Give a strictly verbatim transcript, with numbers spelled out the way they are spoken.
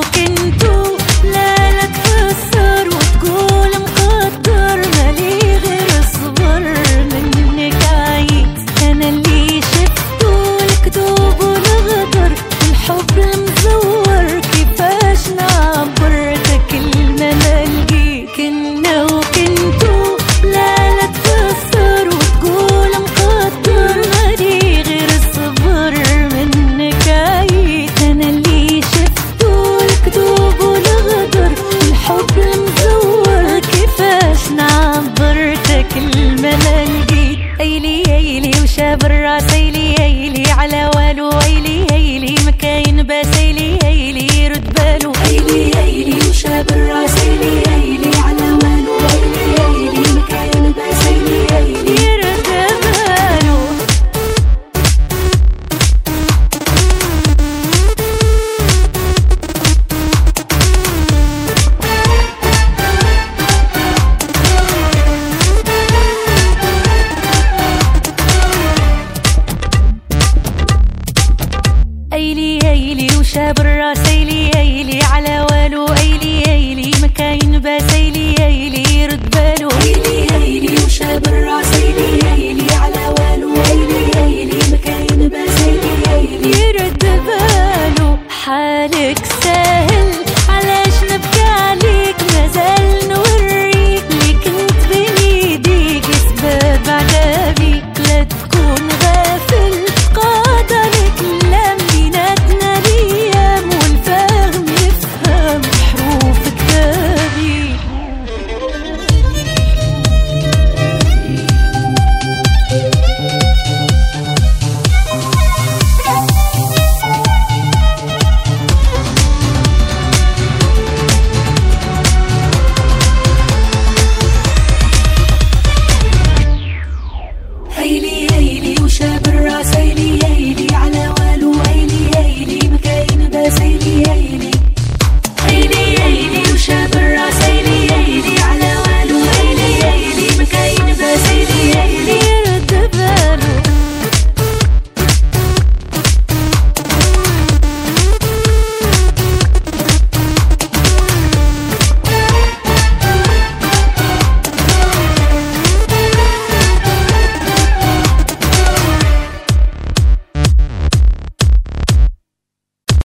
كنتو لا لا تفسر وتقول مقدر مالي غير الصبر منك عايز. انا اللي شفتو الكذوب والغدر الحب المزور كيفاش نعبر كلمة ما لقيت. كنا وكنتو لا لا تفسر وتقول مقدر مالي غير الصبر منك عايز. انا اللي شفتو الكذوب والغدر الحب المزور كيفاش نعبر كلمة ما لقيت. ايلي ايلي وشاب الراس ايلي ايلي على والو ايلي ايلي مكاين باس ايلي ايلي يرد بالو. ايلي ايلي وشاب الراس ايلي ايلي على والو ايلي ايلي مكاين باس ايلي ايلي يرد بالو. ايلي ايلي وشاب الراس ايلي ايلي على والو ايلي ايلي مكاين باس ايلي ايلي يرد بالو. ايلي ايلي وشاب الراس ايلي ايلي على والو ايلي ايلي مكاين باس ايلي ايلي يرد بالو. حالك سهل علاش نبكي عليك مازال نوريك اللي كنت بين ايديك اسباب عذابي. لا تكون غافل قادر الكلام بيناتنا الايام والفهم يفهم حروف كتابي. ايلي ايلي وشاب الراس ايلي ايلي على والو ايلي ايلي مكاين باس ايلي ايلي. ايلي ايلي وشاب الراس ايلي ايلي على والو ايلي ايلي مكاين باس ايلي ايلي